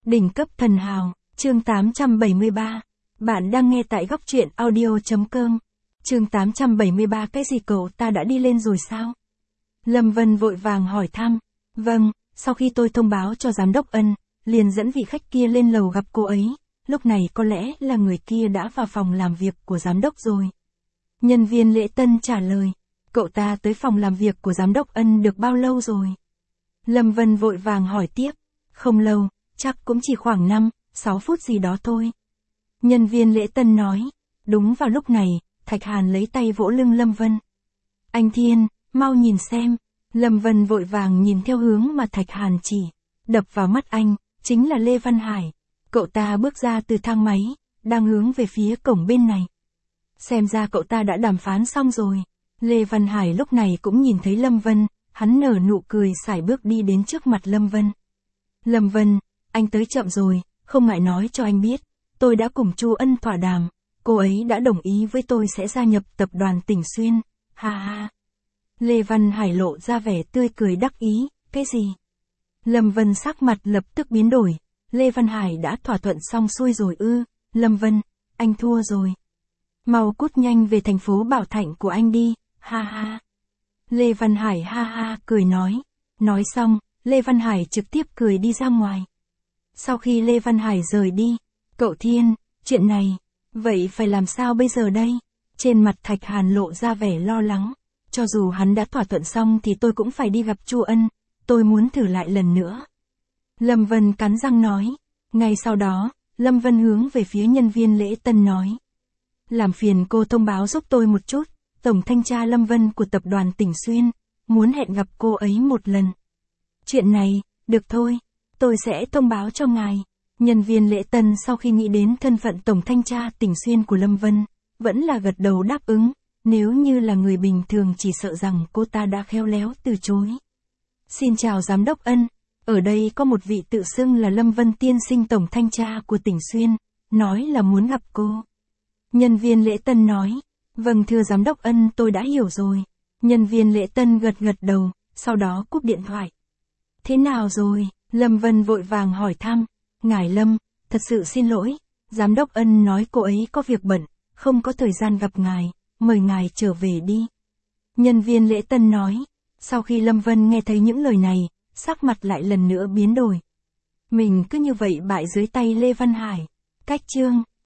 Đỉnh cấp thần hào, chương 873. Bạn đang nghe tại góc truyện audio.com. Chương 873. Cái gì cậu ta đã đi lên rồi sao? Lâm Vân vội vàng hỏi thăm. Vâng, sau khi tôi thông báo cho giám đốc Ân, liền dẫn vị khách kia lên lầu gặp cô ấy. Lúc này có lẽ là người kia đã vào phòng làm việc của giám đốc rồi. Nhân viên lễ tân trả lời. Cậu ta tới phòng làm việc của giám đốc Ân được bao lâu rồi? Lâm Vân vội vàng hỏi tiếp. Không lâu, chắc cũng chỉ khoảng 5-6 phút gì đó thôi. Nhân viên lễ tân nói. Đúng vào lúc này, Thạch Hàn lấy tay vỗ lưng Lâm Vân. Anh Thiên, mau nhìn xem. Lâm Vân vội vàng nhìn theo hướng mà Thạch Hàn chỉ. Đập vào mắt anh, chính là Lê Văn Hải. Cậu ta bước ra từ thang máy, đang hướng về phía cổng bên này. Xem ra cậu ta đã đàm phán xong rồi. Lê Văn Hải lúc này cũng nhìn thấy Lâm Vân, hắn nở nụ cười sải bước đi đến trước mặt Lâm Vân. Lâm Vân, anh tới chậm rồi, không ngại nói cho anh biết, tôi đã cùng Chu Ân thỏa đàm, cô ấy đã đồng ý với tôi sẽ gia nhập tập đoàn Tỉnh Xuyên, ha ha. Lê Văn Hải lộ ra vẻ tươi cười đắc ý, cái gì? Lâm Vân sắc mặt lập tức biến đổi, Lê Văn Hải đã thỏa thuận xong xuôi rồi ư? Lâm Vân, anh thua rồi. Mau cút nhanh về thành phố Bảo Thạnh của anh đi, ha ha. Lê Văn Hải ha ha cười nói. Nói xong, Lê Văn Hải trực tiếp cười đi ra ngoài. Sau khi Lê Văn Hải rời đi, cậu Thiên, chuyện này, vậy phải làm sao bây giờ đây? Trên mặt Thạch Hàn lộ ra vẻ lo lắng. Cho dù hắn đã thỏa thuận xong thì tôi cũng phải đi gặp Chu Ân, tôi muốn thử lại lần nữa. Lâm Vân cắn răng nói. Ngay sau đó, Lâm Vân hướng về phía nhân viên lễ tân nói. Làm phiền cô thông báo giúp tôi một chút, Tổng thanh tra Lâm Vân của tập đoàn Tỉnh Xuyên, muốn hẹn gặp cô ấy một lần. Chuyện này, được thôi, tôi sẽ thông báo cho ngài. Nhân viên lễ tân sau khi nghĩ đến thân phận Tổng thanh tra Tỉnh Xuyên của Lâm Vân, vẫn là gật đầu đáp ứng, nếu như là người bình thường chỉ sợ rằng cô ta đã khéo léo từ chối. Xin chào giám đốc Ân, ở đây có một vị tự xưng là Lâm Vân tiên sinh Tổng thanh tra của Tỉnh Xuyên, nói là muốn gặp cô. Nhân viên lễ tân nói, vâng thưa giám đốc Ân tôi đã hiểu rồi. Nhân viên lễ tân gật gật đầu, sau đó cúp điện thoại. Thế nào rồi? Lâm Vân vội vàng hỏi thăm. Ngài Lâm, thật sự xin lỗi, giám đốc Ân nói cô ấy có việc bận, không có thời gian gặp ngài, mời ngài trở về đi. Nhân viên lễ tân nói. Sau khi Lâm Vân nghe thấy những lời này, sắc mặt lại lần nữa biến đổi. Mình cứ như vậy bại dưới tay Lê Văn Hải. Cách chương